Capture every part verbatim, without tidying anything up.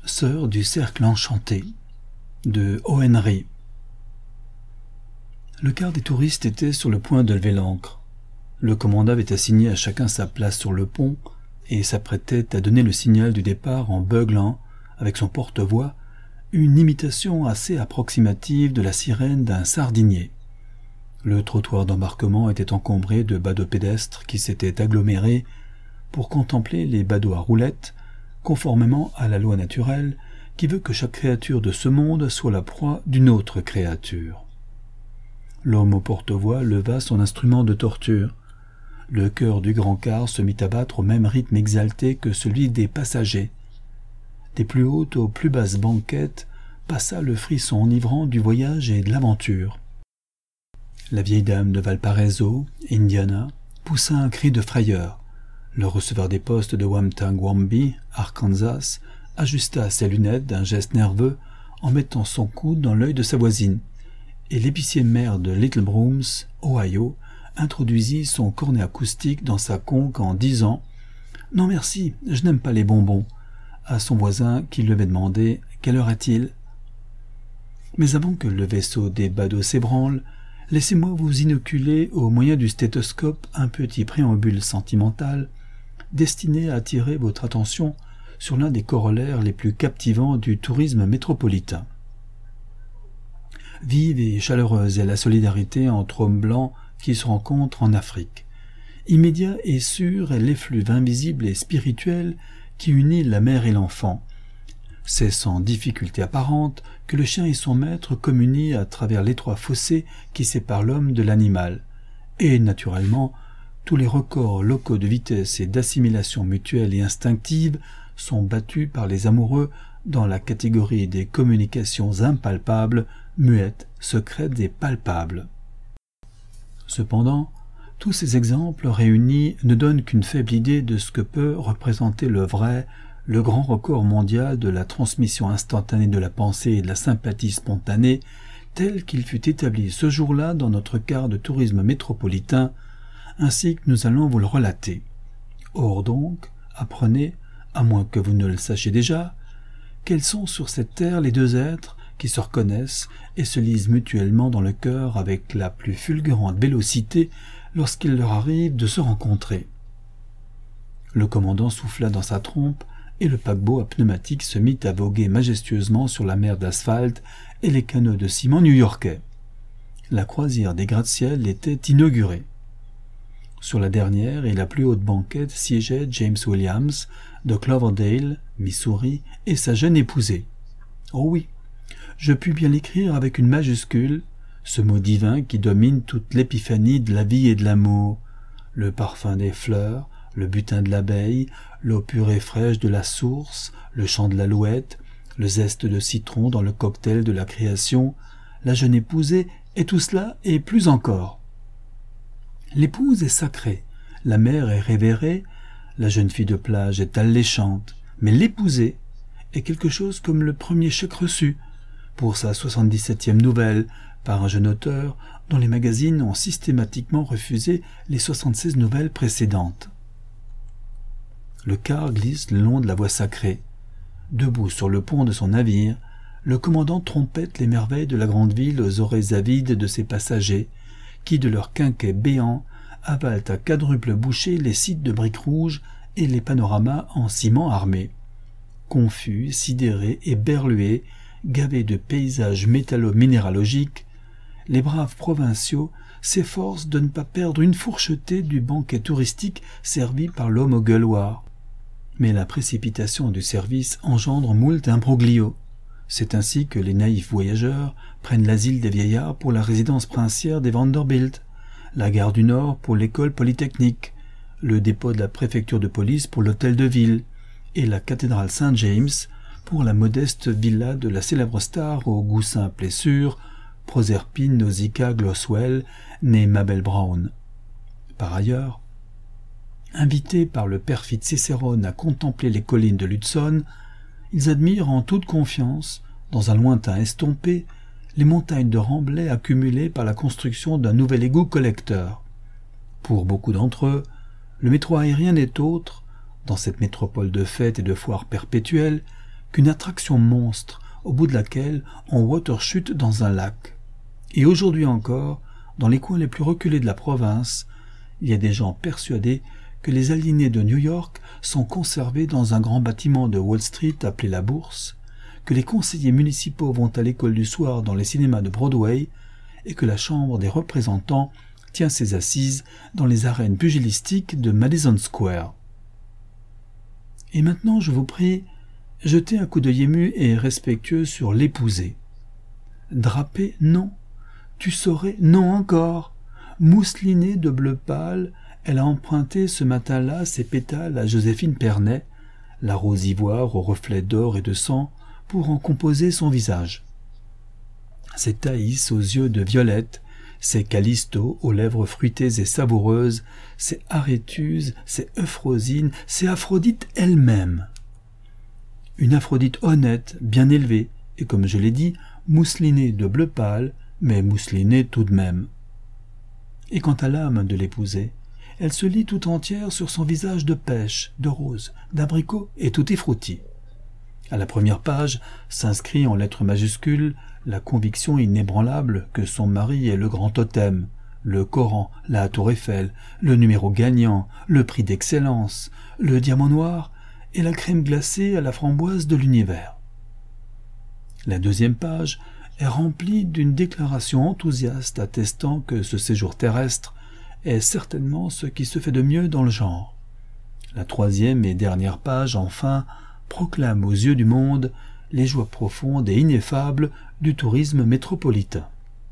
Sœurs du cercle enchanté de Henry. Le quart des touristes était sur le point de lever l'ancre. Le commandant avait assigné à chacun sa place sur le pont et s'apprêtait à donner le signal du départ en beuglant, avec son porte-voix, une imitation assez approximative de la sirène d'un sardinier. Le trottoir d'embarquement était encombré de badauds pédestres qui s'étaient agglomérés pour contempler les badauds à roulettes, conformément à la loi naturelle qui veut que chaque créature de ce monde soit la proie d'une autre créature. L'homme au porte-voix leva son instrument de torture. Le cœur du grand quart se mit à battre au même rythme exalté que celui des passagers. Des plus hautes aux plus basses banquettes passa le frisson enivrant du voyage et de l'aventure. La vieille dame de Valparaiso, Indiana, poussa un cri de frayeur. Le receveur des postes de Wamtang-Wamby, Arkansas, ajusta ses lunettes d'un geste nerveux en mettant son coude dans l'œil de sa voisine, et l'épicier maire de Little Brooms, Ohio, introduisit son cornet acoustique dans sa conque en disant « Non merci, je n'aime pas les bonbons » à son voisin qui lui avait demandé « Quelle heure est-il » Mais avant que le vaisseau des badauds s'ébranle, laissez-moi vous inoculer au moyen du stéthoscope un petit préambule sentimental destiné à attirer votre attention sur l'un des corollaires les plus captivants du tourisme métropolitain. Vive et chaleureuse est la solidarité entre hommes blancs qui se rencontrent en Afrique. Immédiat et sûr est l'effluve invisible et spirituel qui unit la mère et l'enfant. C'est sans difficulté apparente que le chien et son maître communient à travers l'étroit fossé qui sépare l'homme de l'animal. Et, naturellement, tous les records locaux de vitesse et d'assimilation mutuelle et instinctive sont battus par les amoureux dans la catégorie des communications impalpables, muettes, secrètes et palpables. Cependant, tous ces exemples réunis ne donnent qu'une faible idée de ce que peut représenter le vrai, le grand record mondial de la transmission instantanée de la pensée et de la sympathie spontanée, tel qu'il fut établi ce jour-là dans notre quart de tourisme métropolitain, ainsi que nous allons vous le relater. Or donc, apprenez, à moins que vous ne le sachiez déjà, quels sont sur cette terre les deux êtres qui se reconnaissent et se lisent mutuellement dans le cœur avec la plus fulgurante vélocité lorsqu'il leur arrive de se rencontrer. Le commandant souffla dans sa trompe et le paquebot à pneumatique se mit à voguer majestueusement sur la mer d'asphalte et les canaux de ciment new-yorkais. La croisière des gratte-ciel était inaugurée. Sur la dernière et la plus haute banquette siégeait James Williams de Cloverdale, Missouri, et sa jeune épousée. Oh oui, je puis bien l'écrire avec une majuscule, ce mot divin qui domine toute l'épiphanie de la vie et de l'amour, le parfum des fleurs, le butin de l'abeille, l'eau pure et fraîche de la source, le chant de l'alouette, le zeste de citron dans le cocktail de la création, la jeune épousée, et tout cela et plus encore. L'épouse est sacrée, la mère est révérée, la jeune fille de plage est alléchante, mais l'épousée est quelque chose comme le premier chèque reçu pour sa soixante-dix-septième nouvelle par un jeune auteur dont les magazines ont systématiquement refusé les soixante-seize nouvelles précédentes. Le quart glisse le long de la voie sacrée. Debout sur le pont de son navire, le commandant trompette les merveilles de la grande ville aux oreilles avides de ses passagers, qui de leurs quinquets béants avalent à quadruple bouchée les sites de briques rouges et les panoramas en ciment armé. Confus, sidérés et berlués, gavés de paysages métallo-minéralogiques, les braves provinciaux s'efforcent de ne pas perdre une fourchetée du banquet touristique servi par l'homme au gueuloir. Mais la précipitation du service engendre moult imbroglios. C'est ainsi que les naïfs voyageurs prennent l'asile des vieillards pour la résidence princière des Vanderbilt, la gare du Nord pour l'école polytechnique, le dépôt de la préfecture de police pour l'hôtel de ville, et la cathédrale Saint-James pour la modeste villa de la célèbre star au goût simple et sûr, Proserpine Nausicaa Gloswell, née Mabel Brown. Par ailleurs, invités par le perfide Cicérone à contempler les collines de l'Hudson, ils admirent en toute confiance, dans un lointain estompé, les montagnes de remblais accumulées par la construction d'un nouvel égout collecteur. Pour beaucoup d'entre eux, le métro aérien n'est autre, dans cette métropole de fêtes et de foires perpétuelles, qu'une attraction monstre au bout de laquelle on waterchute dans un lac. Et aujourd'hui encore, dans les coins les plus reculés de la province, il y a des gens persuadés que les aliénés de New York sont conservés dans un grand bâtiment de Wall Street appelé la Bourse, que les conseillers municipaux vont à l'école du soir dans les cinémas de Broadway et que la Chambre des représentants tient ses assises dans les arènes pugilistiques de Madison Square. Et maintenant, je vous prie, jetez un coup d'œil ému et respectueux sur l'épousée. Drapée, non. Tu saurais, non encore. Mousselinée de bleu pâle, elle a emprunté ce matin-là ses pétales à Joséphine Pernet, la rose ivoire aux reflets d'or et de sang, pour en composer son visage. Ses Thaïs aux yeux de violette, ses Callisto aux lèvres fruitées et savoureuses, ses Aréthuse, ses Euphrosine, ses Aphrodite elle-même. Une Aphrodite honnête, bien élevée, et comme je l'ai dit, mousselinée de bleu pâle, mais mousselinée tout de même. Et quant à l'âme de l'épousée, elle se lit tout entière sur son visage de pêche, de rose, d'abricot et tutti frutti. À la première page s'inscrit en lettres majuscules la conviction inébranlable que son mari est le grand totem, le Coran, la tour Eiffel, le numéro gagnant, le prix d'excellence, le diamant noir et la crème glacée à la framboise de l'univers. La deuxième page est remplie d'une déclaration enthousiaste attestant que ce séjour terrestre est certainement ce qui se fait de mieux dans le genre. La troisième et dernière page, enfin, proclame aux yeux du monde les joies profondes et ineffables du tourisme métropolitain.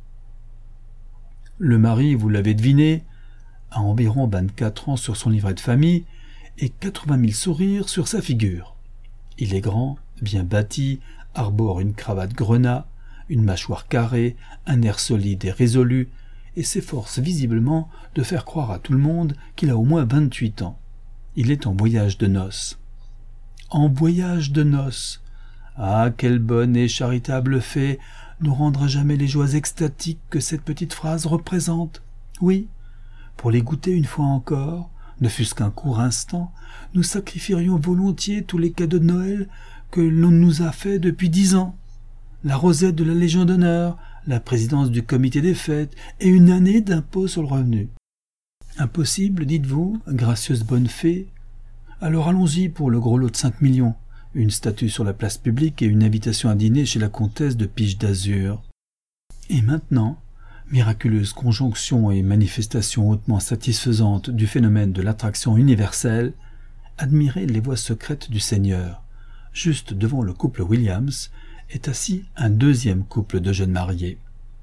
Le mari, vous l'avez deviné, a environ vingt-quatre ans sur son livret de famille et quatre-vingt mille sourires sur sa figure. Il est grand, bien bâti, arbore une cravate grenat, une mâchoire carrée, un air solide et résolu, et s'efforce visiblement de faire croire à tout le monde qu'il a au moins vingt-huit ans. Il est en voyage de noces. En voyage de noces. Ah, quelle bonne et charitable fée nous rendra jamais les joies extatiques que cette petite phrase représente. Oui, pour les goûter une fois encore, ne fût-ce qu'un court instant, nous sacrifierions volontiers tous les cadeaux de Noël que l'on nous a faits depuis dix ans. La rosette de la Légion d'honneur, la présidence du comité des fêtes et une année d'impôt sur le revenu. Impossible, dites-vous, gracieuse bonne fée? Alors allons-y pour le gros lot de cinq millions, une statue sur la place publique et une invitation à dîner chez la comtesse de Piche d'Azur. Et maintenant, miraculeuse conjonction et manifestation hautement satisfaisante du phénomène de l'attraction universelle, admirez les voies secrètes du Seigneur. Juste devant le couple Williams est assis un deuxième couple de jeunes mariés.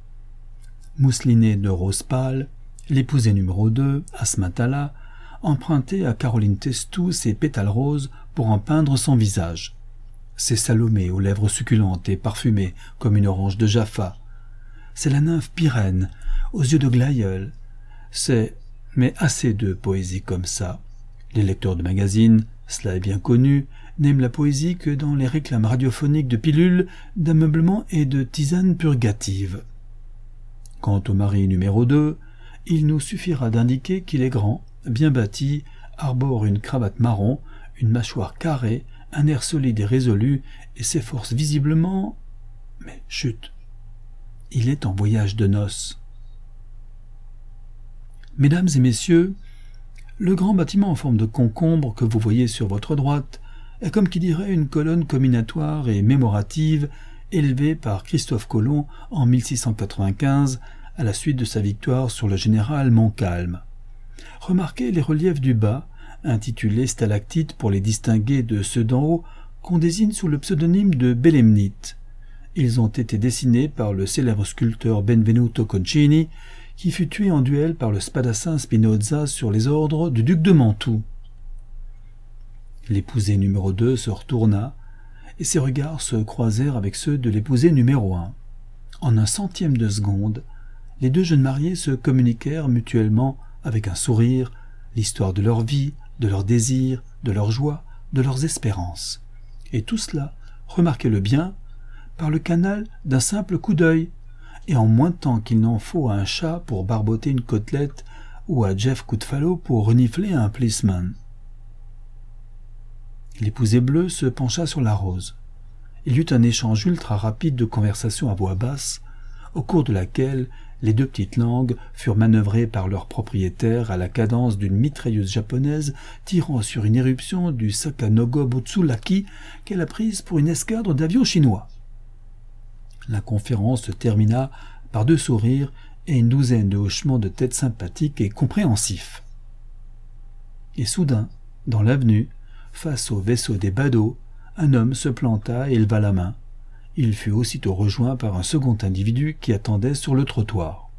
Mousselinée de rose pâle, l'épousée numéro deux, Asmatala, empruntait à Caroline Testou ses pétales roses pour en peindre son visage. C'est Salomé aux lèvres succulentes et parfumées comme une orange de Jaffa. C'est la nymphe Pyrène aux yeux de glaïeul. C'est, mais assez de poésie comme ça. Les lecteurs de magazines, cela est bien connu, n'aiment la poésie que dans les réclames radiophoniques de pilules, d'ameublement et de tisanes purgatives. Quant au mari numéro deux, il nous suffira d'indiquer qu'il est grand, bien bâti, arbore une cravate marron, une mâchoire carrée, un air solide et résolu, et s'efforce visiblement... Mais chut, il est en voyage de noces. Mesdames et messieurs, le grand bâtiment en forme de concombre que vous voyez sur votre droite est comme qui dirait une colonne combinatoire et mémorative élevée par Christophe Colomb en mille six cent quatre-vingt-quinze à la suite de sa victoire sur le général Montcalm. Remarquez les reliefs du bas, intitulés stalactites pour les distinguer de ceux d'en haut, qu'on désigne sous le pseudonyme de Belemnites. Ils ont été dessinés par le célèbre sculpteur Benvenuto Concini, qui fut tué en duel par le spadassin Spinoza sur les ordres du duc de Mantoue. L'épousée numéro deux se retourna, et ses regards se croisèrent avec ceux de l'épousée numéro un. En un centième de seconde, les deux jeunes mariés se communiquèrent mutuellement avec un sourire l'histoire de leur vie, de leurs désirs, de leurs joies, de leurs espérances. Et tout cela, remarquez-le bien, par le canal d'un simple coup d'œil, et en moins de temps qu'il n'en faut à un chat pour barboter une côtelette ou à Jeff Goodfellow pour renifler un policeman. L'épousée bleue se pencha sur la rose. il y eut un échange ultra rapide de conversations à voix basse, au cours de laquelle les deux petites langues furent manœuvrées par leur propriétaire à la cadence d'une mitrailleuse japonaise tirant sur une éruption du Sakanogo Butsulaki qu'elle a prise pour une escadre d'avions chinois. La conférence se termina par deux sourires et une douzaine de hochements de tête sympathiques et compréhensifs. Et soudain, dans l'avenue, face au vaisseau des badauds, un homme se planta et leva la main. Il fut aussitôt rejoint par un second individu qui attendait sur le trottoir.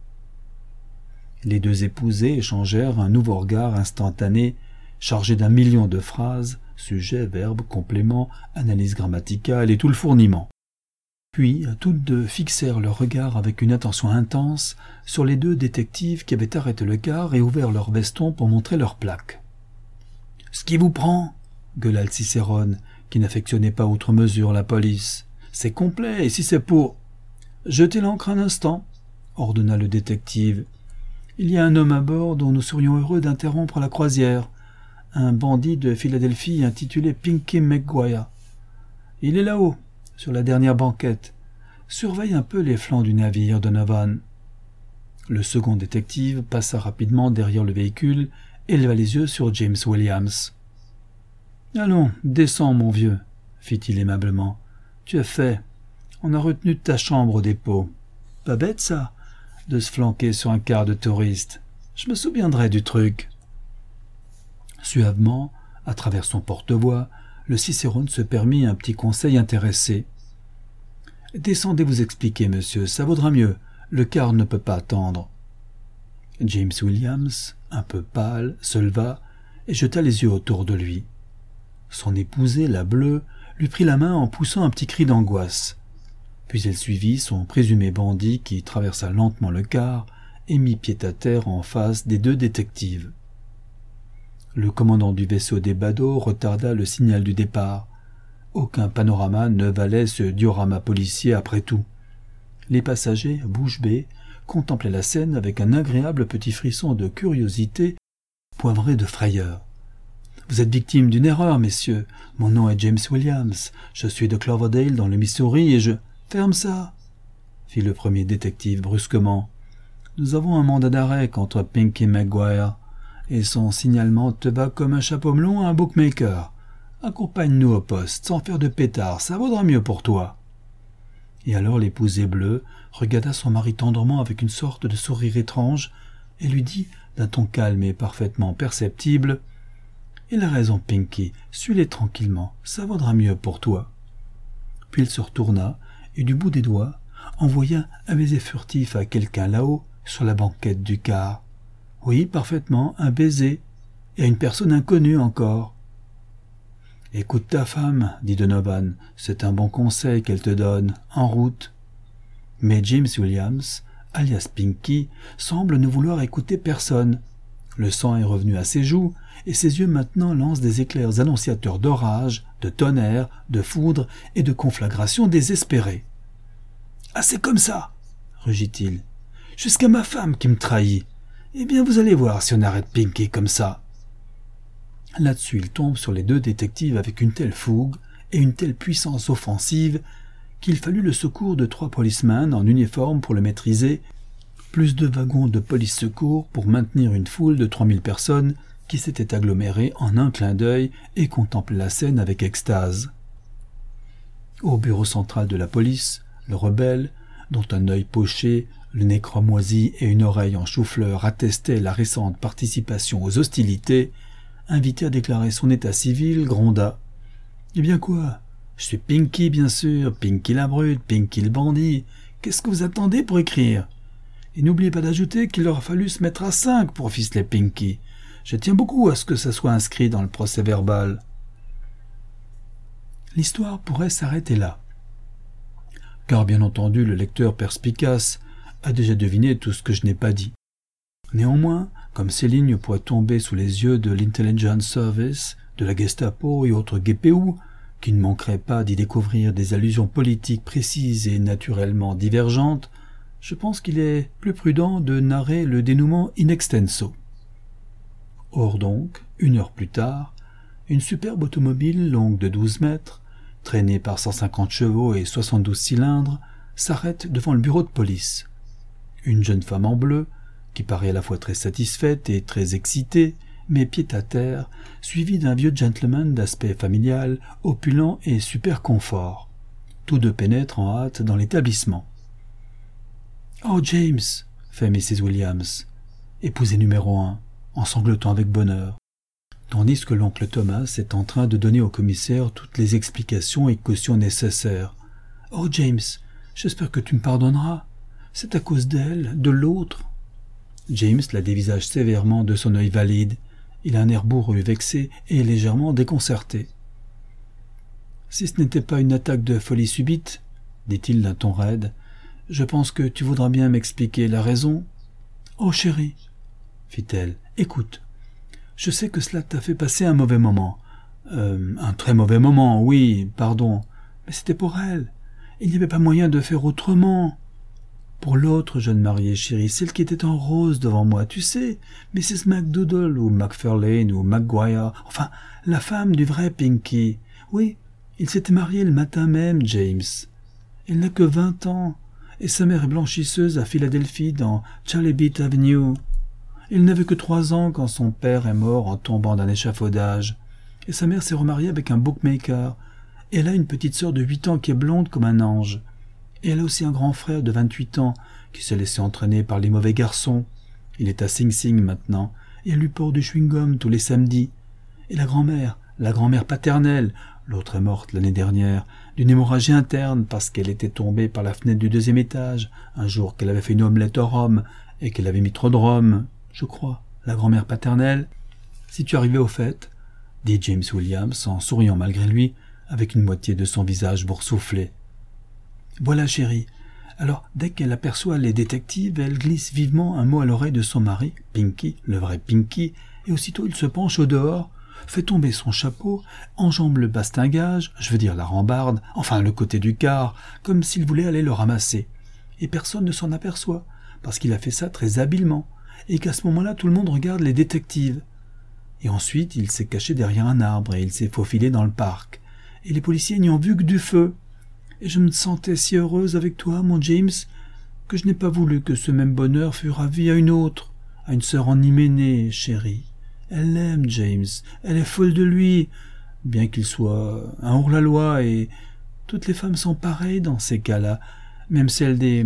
Les deux épousés échangèrent un nouveau regard instantané, chargé d'un million de phrases, sujet, verbe, complément, analyse grammaticale et tout le fourniment. Puis, toutes deux fixèrent leur regard avec une attention intense sur les deux détectives qui avaient arrêté le car et ouvert leurs vestons pour montrer leurs plaques. « Ce qui vous prend ?» gueula le Cicérone, qui n'affectionnait pas outre mesure la police. « C'est complet, et si c'est pour... »« Jetez l'ancre un instant, » ordonna le détective. « Il y a un homme à bord dont nous serions heureux d'interrompre la croisière, un bandit de Philadelphie intitulé Pinky McGuire. Il est là-haut, sur la dernière banquette. Surveille un peu les flancs du navire, Donovan. » Le second détective passa rapidement derrière le véhicule et leva les yeux sur James Williams. « Allons, descends, mon vieux, » fit-il aimablement. « Tu as fait. On a retenu ta chambre au dépôt. Pas bête, ça, de se flanquer sur un quart de touriste. Je me souviendrai du truc. » Suavement, à travers son porte-voix, le Cicérone se permit un petit conseil intéressé. « Descendez vous expliquer, monsieur, ça vaudra mieux. Le quart ne peut pas attendre. » James Williams, un peu pâle, se leva et jeta les yeux autour de lui. Son épousée, la bleue, lui prit la main en poussant un petit cri d'angoisse. Puis elle suivit son présumé bandit qui traversa lentement le quart et mit pied à terre en face des deux détectives. Le commandant du vaisseau des badauds retarda le signal du départ. Aucun panorama ne valait ce diorama policier après tout. Les passagers, bouche bée, contemplaient la scène avec un agréable petit frisson de curiosité poivré de frayeur. « Vous êtes victime d'une erreur, messieurs. Mon nom est James Williams. Je suis de Cloverdale, dans le Missouri, et je... »« Ferme ça !» fit le premier détective brusquement. « Nous avons un mandat d'arrêt contre Pinky McGuire, et son signalement te va comme un chapeau melon à un bookmaker. Accompagne-nous au poste, sans faire de pétard, ça vaudra mieux pour toi. » Et alors l'épousée bleue regarda son mari tendrement avec une sorte de sourire étrange et lui dit d'un ton calme et parfaitement perceptible « Il a raison, Pinky, suis-les tranquillement, ça vaudra mieux pour toi. » Puis il se retourna et du bout des doigts envoya un baiser furtif à quelqu'un là-haut sur la banquette du car. Oui, parfaitement, un baiser, et à une personne inconnue encore. « Écoute ta femme, » dit Donovan, « c'est un bon conseil qu'elle te donne, en route. » Mais James Williams, alias Pinky, semble ne vouloir écouter personne. Le sang est revenu à ses joues, et ses yeux maintenant lancent des éclairs annonciateurs d'orage, de tonnerre, de foudre et de conflagration désespérée. « Ah, c'est comme ça !» rugit-il. « Jusqu'à ma femme qui me trahit. Eh bien, vous allez voir si on arrête Pinky comme ça. » Là-dessus, il tombe sur les deux détectives avec une telle fougue et une telle puissance offensive qu'il fallut le secours de trois policemen en uniforme pour le maîtriser, plus de wagons de police-secours pour maintenir une foule de trois mille personnes qui s'étaient agglomérées en un clin d'œil et contemplaient la scène avec extase. Au bureau central de la police, le rebelle, dont un œil poché, le nez cramoisi et une oreille en chou-fleur attestaient la récente participation aux hostilités, invité à déclarer son état civil, gronda. « Eh bien quoi ? Je suis Pinky, bien sûr, Pinky la brute, Pinky le bandit. Qu'est-ce que vous attendez pour écrire ? Et n'oubliez pas d'ajouter qu'il aura fallu se mettre à cinq pour ficeler Pinky. Je tiens beaucoup à ce que ça soit inscrit dans le procès-verbal. » L'histoire pourrait s'arrêter là. Car bien entendu, le lecteur perspicace a déjà deviné tout ce que je n'ai pas dit. Néanmoins, comme ces lignes pourraient tomber sous les yeux de l'Intelligence Service, de la Gestapo et autres guépéous, qui ne manqueraient pas d'y découvrir des allusions politiques précises et naturellement divergentes, je pense qu'il est plus prudent de narrer le dénouement in extenso. Or donc, une heure plus tard, une superbe automobile longue de douze mètres, traîné par cent cinquante chevaux et soixante-douze cylindres, s'arrête devant le bureau de police. Une jeune femme en bleu, qui paraît à la fois très satisfaite et très excitée, met pied à terre, suivie d'un vieux gentleman d'aspect familial, opulent et super confort. Tous deux pénètrent en hâte dans l'établissement. « Oh, James !» fait missus Williams, épousée numéro un, en sanglotant avec bonheur, tandis que l'oncle Thomas est en train de donner au commissaire toutes les explications et cautions nécessaires. « Oh, James, j'espère que tu me pardonneras. C'est à cause d'elle, de l'autre. » James la dévisage sévèrement de son œil valide. Il a un air bourru, vexé et légèrement déconcerté. « Si ce n'était pas une attaque de folie subite, dit-il d'un ton raide, je pense que tu voudras bien m'expliquer la raison. »« Oh, chérie, fit-elle, écoute. Je sais que cela t'a fait passer un mauvais moment. Euh, un très mauvais moment, oui, pardon. Mais c'était pour elle. Il n'y avait pas moyen de faire autrement. Pour l'autre jeune mariée, chérie, celle qui était en rose devant moi, tu sais, missus McDoodle ou McFarlane ou McGuire, enfin, la femme du vrai Pinky. Oui, il s'était marié le matin même, James. Elle n'a que vingt ans, et sa mère est blanchisseuse à Philadelphie, dans Charlie Beat Avenue. Il n'avait que trois ans quand son père est mort en tombant d'un échafaudage, et sa mère s'est remariée avec un bookmaker, et elle a une petite sœur de huit ans qui est blonde comme un ange. Et elle a aussi un grand frère de vingt-huit ans qui s'est laissé entraîner par les mauvais garçons. Il est à Sing Sing maintenant, et elle lui porte du chewing-gum tous les samedis. Et la grand-mère, la grand-mère paternelle, l'autre est morte l'année dernière, d'une hémorragie interne parce qu'elle était tombée par la fenêtre du deuxième étage, un jour qu'elle avait fait une omelette au rhum, et qu'elle avait mis trop de rhum, je crois, la grand-mère paternelle. Si tu arrivais au fait, dit James Williams en souriant malgré lui, avec une moitié de son visage boursouflé. Voilà, chérie. Alors, dès qu'elle aperçoit les détectives, elle glisse vivement un mot à l'oreille de son mari, Pinky, le vrai Pinky, et aussitôt il se penche au dehors, fait tomber son chapeau, enjambe le bastingage, je veux dire la rambarde, enfin le côté du quart, comme s'il voulait aller le ramasser. Et personne ne s'en aperçoit, parce qu'il a fait ça très habilement, et qu'à ce moment-là tout le monde regarde les détectives. Et ensuite il s'est caché derrière un arbre, et il s'est faufilé dans le parc. Et les policiers n'y ont vu que du feu. Et je me sentais si heureuse avec toi, mon James, que je n'ai pas voulu que ce même bonheur fût ravi à une autre, à une sœur en Hyménée, chérie. Elle l'aime, James, elle est folle de lui, bien qu'il soit un hors-la-loi, et toutes les femmes sont pareilles dans ces cas-là, même celles des...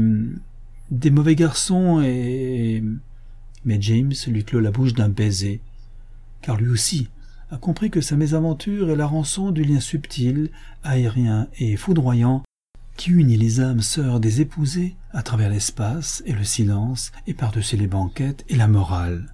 des mauvais garçons, et... Mais James lui clôt la bouche d'un baiser, car lui aussi a compris que sa mésaventure est la rançon du lien subtil, aérien et foudroyant qui unit les âmes sœurs des épousés à travers l'espace et le silence et par-dessus les banquettes et la morale.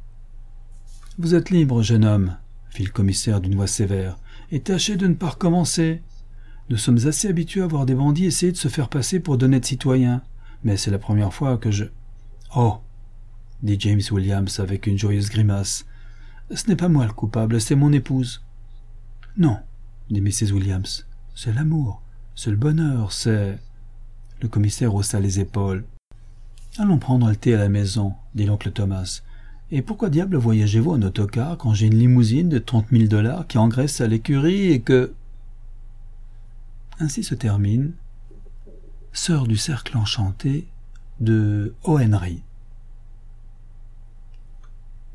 « Vous êtes libre, jeune homme, » fit le commissaire d'une voix sévère, « et tâchez de ne pas recommencer. Nous sommes assez habitués à voir des bandits essayer de se faire passer pour d'honnêtes citoyens, mais c'est la première fois que je... »« Oh !» dit James Williams avec une joyeuse grimace. « Ce n'est pas moi le coupable, c'est mon épouse. »« Non, » dit missus Williams, « c'est l'amour, c'est le bonheur, c'est... » Le commissaire haussa les épaules. « Allons prendre le thé à la maison, » dit l'oncle Thomas. « Et pourquoi diable voyagez-vous en autocar quand j'ai une limousine de trente mille dollars qui engraisse à l'écurie et que... » Ainsi se termine « Sœur du cercle enchanté » de O. Henry.